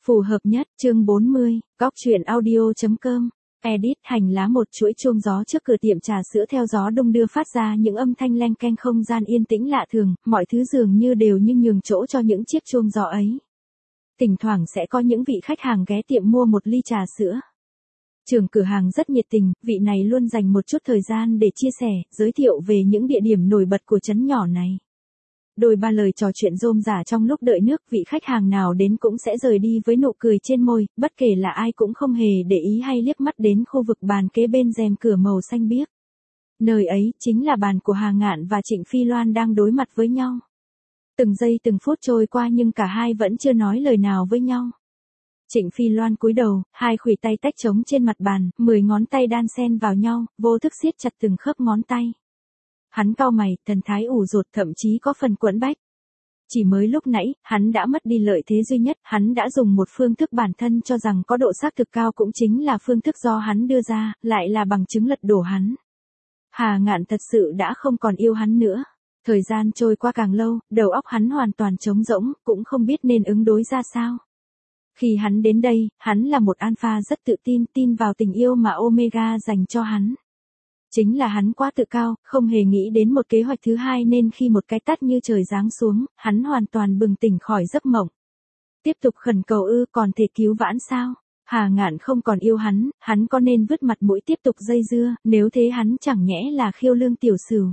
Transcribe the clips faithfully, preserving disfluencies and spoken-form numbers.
Phù hợp nhất, chương bốn mươi, góc truyện audio chấm com. Edit hành lá một chuỗi chuông gió trước cửa tiệm trà sữa theo gió đung đưa phát ra những âm thanh leng keng, không gian yên tĩnh lạ thường, mọi thứ dường như đều như nhường chỗ cho những chiếc chuông gió ấy. Thỉnh thoảng sẽ có những vị khách hàng ghé tiệm mua một ly trà sữa. Trưởng cửa hàng rất nhiệt tình, vị này luôn dành một chút thời gian để chia sẻ, giới thiệu về những địa điểm nổi bật của trấn nhỏ này. Đôi ba lời trò chuyện rôm rả trong lúc đợi nước, vị khách hàng nào đến cũng sẽ rời đi với nụ cười trên môi, bất kể là ai cũng không hề để ý hay liếc mắt đến khu vực bàn kế bên rèm cửa màu xanh biếc. Nơi ấy chính là bàn của Hà Ngạn và Trịnh Phi Loan đang đối mặt với nhau. Từng giây từng phút trôi qua nhưng cả hai vẫn chưa nói lời nào với nhau. Trịnh Phi Loan cúi đầu, hai khuỷu tay tách trống trên mặt bàn, mười ngón tay đan xen vào nhau, vô thức siết chặt từng khớp ngón tay. Hắn cau mày, thần thái ủ rột, thậm chí có phần quẫn bách. Chỉ mới lúc nãy, hắn đã mất đi lợi thế duy nhất, hắn đã dùng một phương thức bản thân cho rằng có độ xác thực cao cũng chính là phương thức do hắn đưa ra, lại là bằng chứng lật đổ hắn. Hà Ngạn thật sự đã không còn yêu hắn nữa. Thời gian trôi qua càng lâu, đầu óc hắn hoàn toàn trống rỗng, cũng không biết nên ứng đối ra sao. Khi hắn đến đây, hắn là một alpha rất tự tin, tin vào tình yêu mà Omega dành cho hắn. Chính là hắn quá tự cao, không hề nghĩ đến một kế hoạch thứ hai nên khi một cái tát như trời giáng xuống, hắn hoàn toàn bừng tỉnh khỏi giấc mộng. Tiếp tục khẩn cầu ư, còn thể cứu vãn sao? Hà Ngạn không còn yêu hắn, hắn có nên vứt mặt mũi tiếp tục dây dưa, nếu thế hắn chẳng nhẽ là khiêu lương tiểu sửu.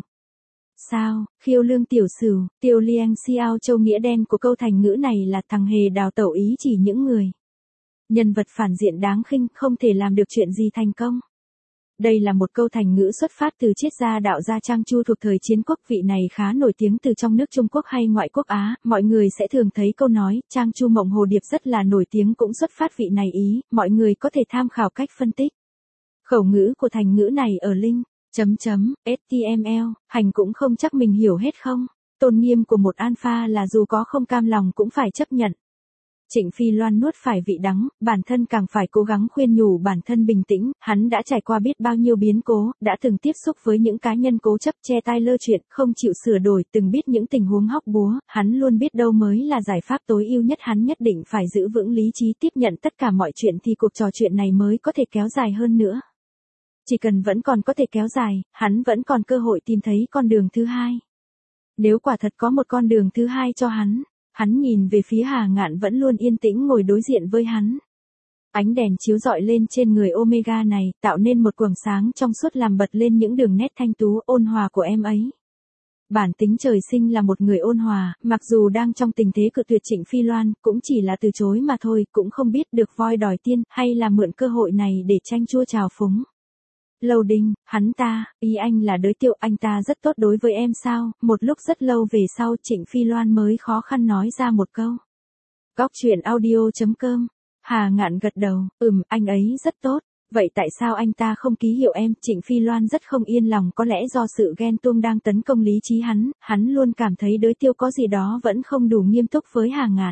Sao, khiêu lương tiểu sửu, Tiêu Liang Xiao Châu, nghĩa đen của câu thành ngữ này là thằng hề đào tẩu ý chỉ những người. Nhân vật phản diện đáng khinh, không thể làm được chuyện gì thành công. Đây là một câu thành ngữ xuất phát từ triết gia đạo gia Trang Chu thuộc thời chiến quốc, vị này khá nổi tiếng từ trong nước Trung Quốc hay ngoại quốc Á, mọi người sẽ thường thấy câu nói, Trang Chu Mộng Hồ Điệp rất là nổi tiếng cũng xuất phát vị này ý, mọi người có thể tham khảo cách phân tích. Khẩu ngữ của thành ngữ này ở link, chấm chấm, ét tê em lờ, hành cũng không chắc mình hiểu hết không, tôn nghiêm của một alpha là dù có không cam lòng cũng phải chấp nhận. Trịnh Phi Loan nuốt phải vị đắng, bản thân càng phải cố gắng khuyên nhủ bản thân bình tĩnh, hắn đã trải qua biết bao nhiêu biến cố, đã từng tiếp xúc với những cá nhân cố chấp che tai lơ chuyện, không chịu sửa đổi, từng biết những tình huống hóc búa, hắn luôn biết đâu mới là giải pháp tối ưu nhất, hắn nhất định phải giữ vững lý trí tiếp nhận tất cả mọi chuyện thì cuộc trò chuyện này mới có thể kéo dài hơn nữa. Chỉ cần vẫn còn có thể kéo dài, hắn vẫn còn cơ hội tìm thấy con đường thứ hai. Nếu quả thật có một con đường thứ hai cho hắn. Hắn nhìn về phía Hà Ngạn vẫn luôn yên tĩnh ngồi đối diện với hắn. Ánh đèn chiếu rọi lên trên người Omega này, tạo nên một quầng sáng trong suốt làm bật lên những đường nét thanh tú ôn hòa của em ấy. Bản tính trời sinh là một người ôn hòa, mặc dù đang trong tình thế cự tuyệt Trịnh Phi Loan, cũng chỉ là từ chối mà thôi, cũng không biết được voi đòi tiên, hay là mượn cơ hội này để tranh chua trào phúng. Lâu Đinh, hắn ta, ý anh là đới Tiệu, anh ta rất tốt đối với em sao? Một lúc rất lâu về sau Trịnh Phi Loan mới khó khăn nói ra một câu. Góc truyện audio chấm com. Hà Ngạn gật đầu, ừm, anh ấy rất tốt. Vậy tại sao anh ta không ký hiệu em? Trịnh Phi Loan rất không yên lòng, có lẽ do sự ghen tuông đang tấn công lý trí hắn, hắn luôn cảm thấy đới Tiêu có gì đó vẫn không đủ nghiêm túc với Hà Ngạn.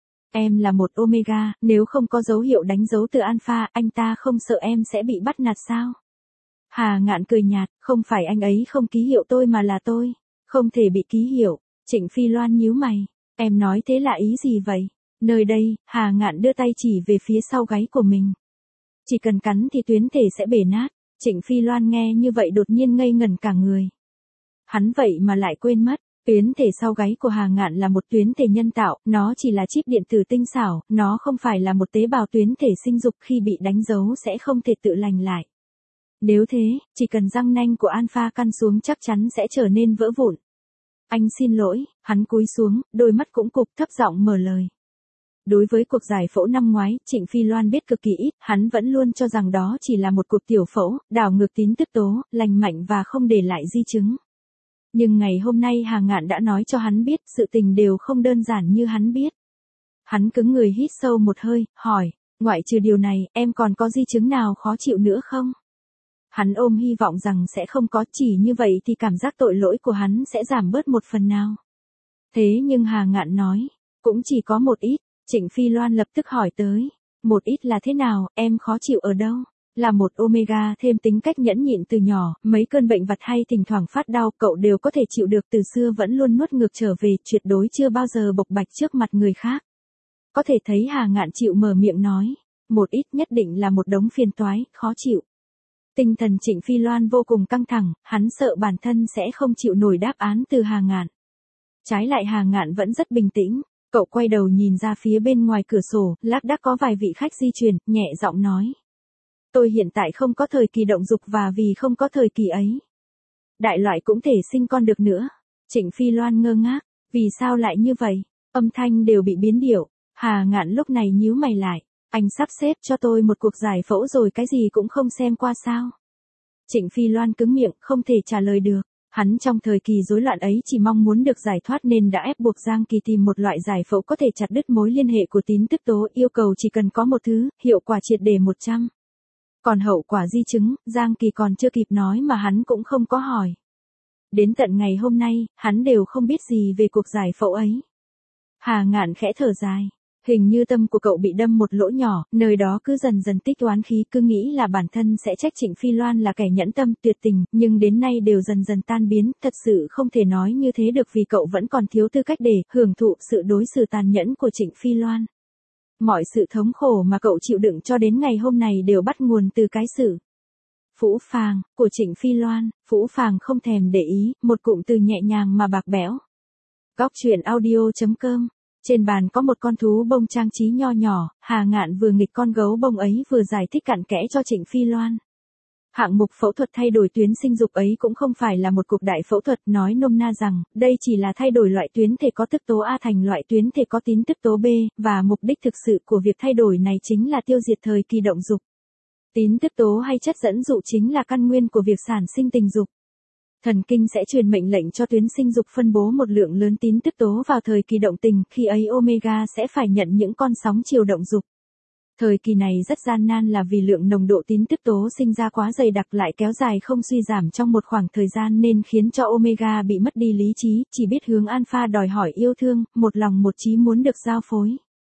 Em là một Omega, nếu không có dấu hiệu đánh dấu từ alpha, anh ta không sợ em sẽ bị bắt nạt sao? Hà Ngạn cười nhạt, không phải anh ấy không ký hiệu tôi mà là tôi, không thể bị ký hiệu. Trịnh Phi Loan nhíu mày, em nói thế là ý gì vậy? Nơi đây, Hà Ngạn đưa tay chỉ về phía sau gáy của mình. Chỉ cần cắn thì tuyến thể sẽ bể nát. Trịnh Phi Loan nghe như vậy đột nhiên ngây ngẩn cả người. Hắn vậy mà lại quên mất, tuyến thể sau gáy của Hà Ngạn là một tuyến thể nhân tạo, nó chỉ là chip điện tử tinh xảo, nó không phải là một tế bào tuyến thể sinh dục, khi bị đánh dấu sẽ không thể tự lành lại. Nếu thế, chỉ cần răng nanh của alpha căn xuống chắc chắn sẽ trở nên vỡ vụn. Anh xin lỗi, hắn cúi xuống, đôi mắt cũng cụp, thấp giọng mở lời. Đối với cuộc giải phẫu năm ngoái, Trịnh Phi Loan biết cực kỳ ít, hắn vẫn luôn cho rằng đó chỉ là một cuộc tiểu phẫu, đảo ngược tín tức tố, lành mạnh và không để lại di chứng. Nhưng ngày hôm nay Hà Ngạn đã nói cho hắn biết, sự tình đều không đơn giản như hắn biết. Hắn cứng người hít sâu một hơi, hỏi, ngoại trừ điều này, em còn có di chứng nào khó chịu nữa không? Hắn ôm hy vọng rằng sẽ không có, chỉ như vậy thì cảm giác tội lỗi của hắn sẽ giảm bớt một phần nào. Thế nhưng Hà Ngạn nói, cũng chỉ có một ít. Trịnh Phi Loan lập tức hỏi tới, một ít là thế nào, em khó chịu ở đâu? Là một Omega thêm tính cách nhẫn nhịn từ nhỏ, mấy cơn bệnh vặt hay thỉnh thoảng phát đau cậu đều có thể chịu được, từ xưa vẫn luôn nuốt ngược trở về, tuyệt đối chưa bao giờ bộc bạch trước mặt người khác. Có thể thấy Hà Ngạn chịu mở miệng nói, một ít nhất định là một đống phiền toái, khó chịu. Tinh thần Trịnh Phi Loan vô cùng căng thẳng, hắn sợ bản thân sẽ không chịu nổi đáp án từ Hà Ngạn. Trái lại Hà Ngạn vẫn rất bình tĩnh, cậu quay đầu nhìn ra phía bên ngoài cửa sổ, lác đác có vài vị khách di chuyển, nhẹ giọng nói. Tôi hiện tại không có thời kỳ động dục và vì không có thời kỳ ấy. Đại loại cũng thể sinh con được nữa. Trịnh Phi Loan ngơ ngác, vì sao lại như vậy? Âm thanh đều bị biến điệu. Hà Ngạn lúc này nhíu mày lại, anh sắp xếp cho tôi một cuộc giải phẫu rồi cái gì cũng không xem qua sao? Trịnh Phi Loan cứng miệng, không thể trả lời được. Hắn trong thời kỳ rối loạn ấy chỉ mong muốn được giải thoát nên đã ép buộc Giang Kỳ tìm một loại giải phẫu có thể chặt đứt mối liên hệ của tín tức tố, yêu cầu chỉ cần có một thứ, hiệu quả triệt để một trăm. Còn hậu quả di chứng, Giang Kỳ còn chưa kịp nói mà hắn cũng không có hỏi. Đến tận ngày hôm nay, hắn đều không biết gì về cuộc giải phẫu ấy. Hà Ngạn khẽ thở dài. Hình như tâm của cậu bị đâm một lỗ nhỏ, nơi đó cứ dần dần tích oán khí, cứ nghĩ là bản thân sẽ trách Trịnh Phi Loan là kẻ nhẫn tâm tuyệt tình, nhưng đến nay đều dần dần tan biến, thật sự không thể nói như thế được vì cậu vẫn còn thiếu tư cách để hưởng thụ sự đối xử tàn nhẫn của Trịnh Phi Loan. Mọi sự thống khổ mà cậu chịu đựng cho đến ngày hôm này đều bắt nguồn từ cái sự phũ phàng của Trịnh Phi Loan. Phũ phàng không thèm để ý, một cụm từ nhẹ nhàng mà bạc bẽo. Góc truyện audio chấm com. Trên bàn có một con thú bông trang trí nho nhỏ, Hà Ngạn vừa nghịch con gấu bông ấy vừa giải thích cặn kẽ cho Trịnh Phi Loan. Hạng mục phẫu thuật thay đổi tuyến sinh dục ấy cũng không phải là một cuộc đại phẫu thuật, nói nôm na rằng, đây chỉ là thay đổi loại tuyến thể có tức tố A thành loại tuyến thể có tín tức tố B, và mục đích thực sự của việc thay đổi này chính là tiêu diệt thời kỳ động dục. Tín tức tố hay chất dẫn dụ chính là căn nguyên của việc sản sinh tình dục. Thần kinh sẽ truyền mệnh lệnh cho tuyến sinh dục phân bố một lượng lớn tín tức tố vào thời kỳ động tình, khi ấy omega sẽ phải nhận những con sóng chiều động dục. Thời kỳ này rất gian nan là vì lượng nồng độ tín tức tố sinh ra quá dày đặc lại kéo dài không suy giảm trong một khoảng thời gian nên khiến cho omega bị mất đi lý trí, chỉ biết hướng alpha đòi hỏi yêu thương, một lòng một chí muốn được giao phối.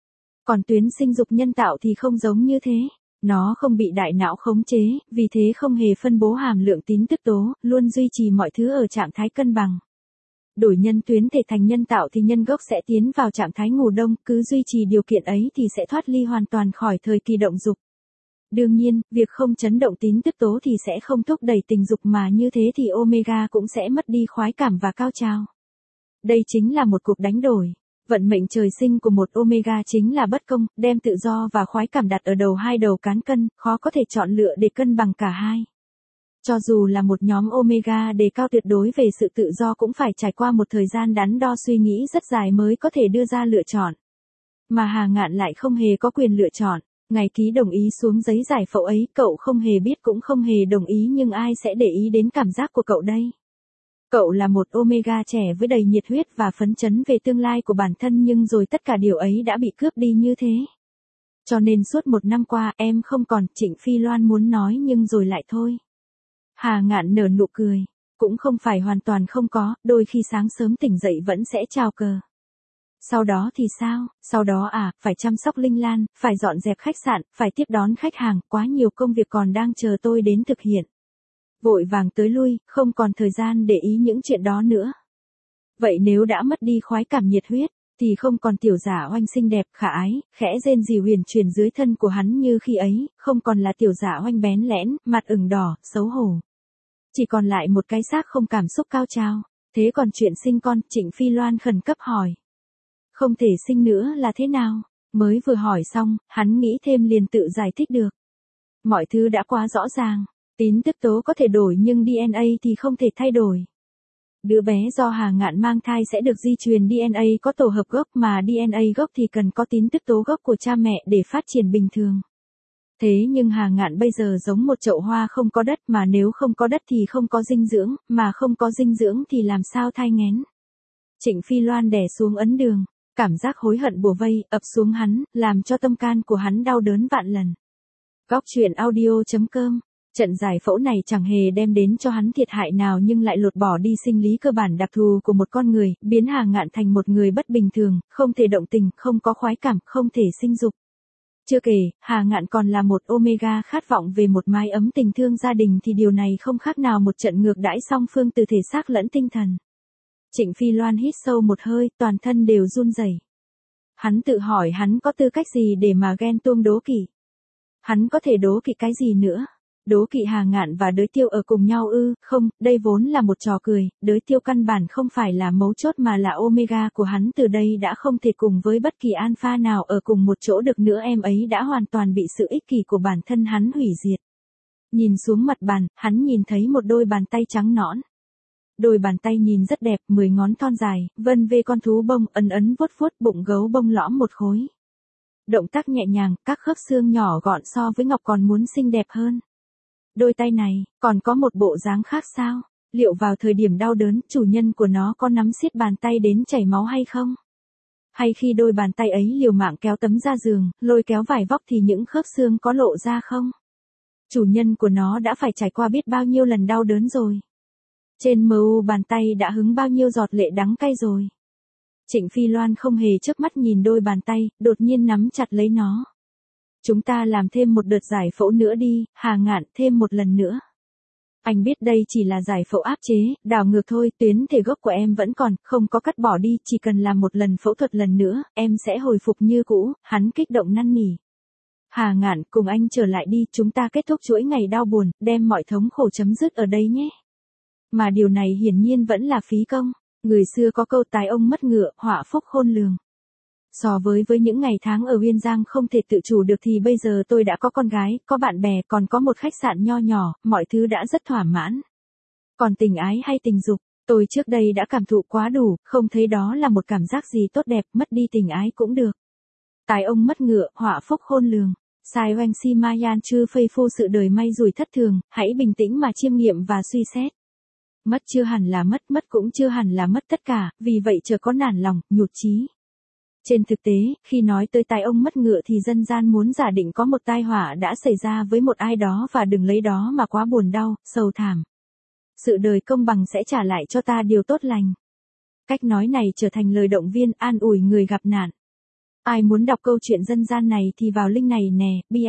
Còn tuyến sinh dục nhân tạo thì không giống như thế. Nó không bị đại não khống chế, vì thế không hề phân bố hàm lượng tín tức tố, luôn duy trì mọi thứ ở trạng thái cân bằng. Đổi nhân tuyến thể thành nhân tạo thì nhân gốc sẽ tiến vào trạng thái ngủ đông, cứ duy trì điều kiện ấy thì sẽ thoát ly hoàn toàn khỏi thời kỳ động dục. Đương nhiên, việc không chấn động tín tức tố thì sẽ không thúc đẩy tình dục mà như thế thì omega cũng sẽ mất đi khoái cảm và cao trào. Đây chính là một cuộc đánh đổi. Vận mệnh trời sinh của một omega chính là bất công, đem tự do và khoái cảm đặt ở đầu hai đầu cán cân, khó có thể chọn lựa để cân bằng cả hai. Cho dù là một nhóm omega đề cao tuyệt đối về sự tự do cũng phải trải qua một thời gian đắn đo suy nghĩ rất dài mới có thể đưa ra lựa chọn. Mà Hà Ngạn lại không hề có quyền lựa chọn. Ngày ký đồng ý xuống giấy giải phẫu ấy, cậu không hề biết cũng không hề đồng ý nhưng ai sẽ để ý đến cảm giác của cậu đây? Cậu là một omega trẻ với đầy nhiệt huyết và phấn chấn về tương lai của bản thân nhưng rồi tất cả điều ấy đã bị cướp đi như thế. Cho nên suốt một năm qua em không còn, Trịnh Phi Loan muốn nói nhưng rồi lại thôi. Hà Ngạn nở nụ cười, cũng không phải hoàn toàn không có, đôi khi sáng sớm tỉnh dậy vẫn sẽ chào cờ. Sau đó thì sao, sau đó à, phải chăm sóc Linh Lan, phải dọn dẹp khách sạn, phải tiếp đón khách hàng, quá nhiều công việc còn đang chờ tôi đến thực hiện. Vội vàng tới lui, không còn thời gian để ý những chuyện đó nữa. Vậy nếu đã mất đi khoái cảm nhiệt huyết, thì không còn tiểu giả oanh xinh đẹp, khả ái, khẽ rên rỉ huyền truyền dưới thân của hắn như khi ấy, không còn là tiểu giả oanh bén lẽn, mặt ửng đỏ, xấu hổ. Chỉ còn lại một cái xác không cảm xúc cao trào. Thế còn chuyện sinh con, Trịnh Phi Loan khẩn cấp hỏi. Không thể sinh nữa là thế nào? Mới vừa hỏi xong, hắn nghĩ thêm liền tự giải thích được. Mọi thứ đã quá rõ ràng. Tín tức tố có thể đổi nhưng đê en a thì không thể thay đổi. Đứa bé do Hà Ngạn mang thai sẽ được di truyền đê en a có tổ hợp gốc mà đê en a gốc thì cần có tín tức tố gốc của cha mẹ để phát triển bình thường. Thế nhưng Hà Ngạn bây giờ giống một chậu hoa không có đất mà nếu không có đất thì không có dinh dưỡng, mà không có dinh dưỡng thì làm sao thai nghén. Trịnh Phi Loan đè xuống ấn đường, cảm giác hối hận bủa vây, ập xuống hắn, làm cho tâm can của hắn đau đớn vạn lần. Góc truyện audio chấm com. Trận giải phẫu này chẳng hề đem đến cho hắn thiệt hại nào nhưng lại lột bỏ đi sinh lý cơ bản đặc thù của một con người, biến Hà Ngạn thành một người bất bình thường, không thể động tình, không có khoái cảm, không thể sinh dục. Chưa kể, Hà Ngạn còn là một omega khát vọng về một mái ấm tình thương gia đình thì điều này không khác nào một trận ngược đãi song phương từ thể xác lẫn tinh thần. Trịnh Phi Loan hít sâu một hơi, toàn thân đều run rẩy. Hắn tự hỏi hắn có tư cách gì để mà ghen tuông đố kỵ. Hắn có thể đố kỵ cái gì nữa? Đố kỵ Hà Ngạn và Đới Tiêu ở cùng nhau ư? Không, đây vốn là một trò cười, Đới Tiêu căn bản không phải là mấu chốt mà là omega của hắn, từ đây đã không thể cùng với bất kỳ alpha nào ở cùng một chỗ được nữa, em ấy đã hoàn toàn bị sự ích kỷ của bản thân hắn hủy diệt. Nhìn xuống mặt bàn, hắn nhìn thấy một đôi bàn tay trắng nõn. Đôi bàn tay nhìn rất đẹp, mười ngón thon dài, vân vê con thú bông, ấn ấn vuốt vuốt bụng gấu bông lõm một khối. Động tác nhẹ nhàng, các khớp xương nhỏ gọn so với ngọc còn muốn xinh đẹp hơn. Đôi tay này, còn có một bộ dáng khác sao? Liệu vào thời điểm đau đớn, chủ nhân của nó có nắm siết bàn tay đến chảy máu hay không? Hay khi đôi bàn tay ấy liều mạng kéo tấm ra giường, lôi kéo vải vóc thì những khớp xương có lộ ra không? Chủ nhân của nó đã phải trải qua biết bao nhiêu lần đau đớn rồi. Trên mờ u bàn tay đã hứng bao nhiêu giọt lệ đắng cay rồi. Trịnh Phi Loan không hề chớp mắt nhìn đôi bàn tay, đột nhiên nắm chặt lấy nó. Chúng ta làm thêm một đợt giải phẫu nữa đi, Hà Ngạn, thêm một lần nữa. Anh biết đây chỉ là giải phẫu áp chế, đảo ngược thôi, tuyến thể gốc của em vẫn còn, không có cắt bỏ đi, chỉ cần làm một lần phẫu thuật lần nữa, em sẽ hồi phục như cũ, hắn kích động năn nỉ. Hà Ngạn, cùng anh trở lại đi, chúng ta kết thúc chuỗi ngày đau buồn, đem mọi thống khổ chấm dứt ở đây nhé. Mà điều này hiển nhiên vẫn là phí công. Người xưa có câu tài ông mất ngựa, họa phúc khôn lường. So với với những ngày tháng ở Uyên Giang không thể tự chủ được thì bây giờ tôi đã có con gái, có bạn bè, còn có một khách sạn nho nhỏ, mọi thứ đã rất thỏa mãn. Còn tình ái hay tình dục, tôi trước đây đã cảm thụ quá đủ, không thấy đó là một cảm giác gì tốt đẹp, mất đi tình ái cũng được. Tài ông mất ngựa, họa phúc khôn lường. Sai oanh si ma yan chư phây phu, sự đời may rủi thất thường, hãy bình tĩnh mà chiêm nghiệm và suy xét. Mất chưa hẳn là mất, mất cũng chưa hẳn là mất tất cả, vì vậy chớ có nản lòng, nhụt chí. Trên thực tế, khi nói tới tai ông mất ngựa thì dân gian muốn giả định có một tai họa đã xảy ra với một ai đó và đừng lấy đó mà quá buồn đau, sầu thảm. Sự đời công bằng sẽ trả lại cho ta điều tốt lành. Cách nói này trở thành lời động viên an ủi người gặp nạn. Ai muốn đọc câu chuyện dân gian này thì vào link này nè, bia.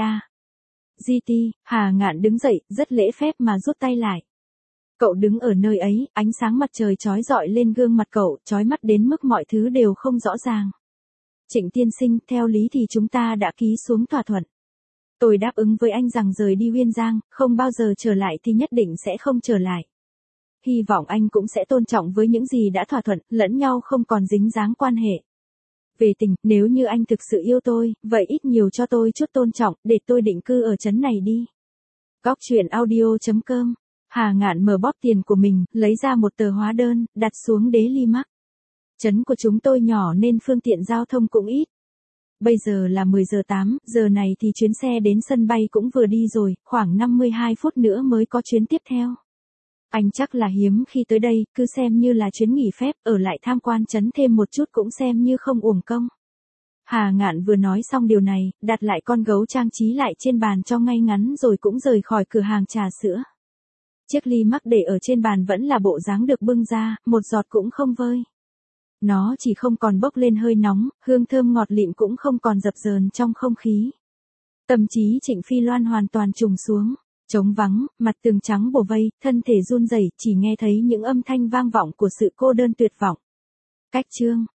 giê tê, Hà Ngạn đứng dậy, rất lễ phép mà rút tay lại. Cậu đứng ở nơi ấy, ánh sáng mặt trời chói rọi lên gương mặt cậu, chói mắt đến mức mọi thứ đều không rõ ràng. Trịnh tiên sinh, theo lý thì chúng ta đã ký xuống thỏa thuận. Tôi đáp ứng với anh rằng rời đi Uyên Giang, không bao giờ trở lại thì nhất định sẽ không trở lại. Hy vọng anh cũng sẽ tôn trọng với những gì đã thỏa thuận, lẫn nhau không còn dính dáng quan hệ. Về tình, nếu như anh thực sự yêu tôi, vậy ít nhiều cho tôi chút tôn trọng, để tôi định cư ở trấn này đi. Góc truyện audio chấm com. Hà Ngạn mở bóp tiền của mình, lấy ra một tờ hóa đơn, đặt xuống đế ly mắc. Trấn của chúng tôi nhỏ nên phương tiện giao thông cũng ít. Bây giờ là mười giờ tám, giờ này thì chuyến xe đến sân bay cũng vừa đi rồi, khoảng năm mươi hai phút nữa mới có chuyến tiếp theo. Anh chắc là hiếm khi tới đây, cứ xem như là chuyến nghỉ phép, ở lại tham quan trấn thêm một chút cũng xem như không uổng công. Hà Ngạn vừa nói xong điều này, đặt lại con gấu trang trí lại trên bàn cho ngay ngắn rồi cũng rời khỏi cửa hàng trà sữa. Chiếc ly mắc để ở trên bàn vẫn là bộ dáng được bưng ra, một giọt cũng không vơi. Nó chỉ không còn bốc lên hơi nóng, hương thơm ngọt lịm cũng không còn dập dờn trong không khí. Tâm trí Trịnh Phi Loan hoàn toàn trùng xuống, trống vắng, mặt tường trắng bổ vây, thân thể run rẩy, chỉ nghe thấy những âm thanh vang vọng của sự cô đơn tuyệt vọng. Cách chương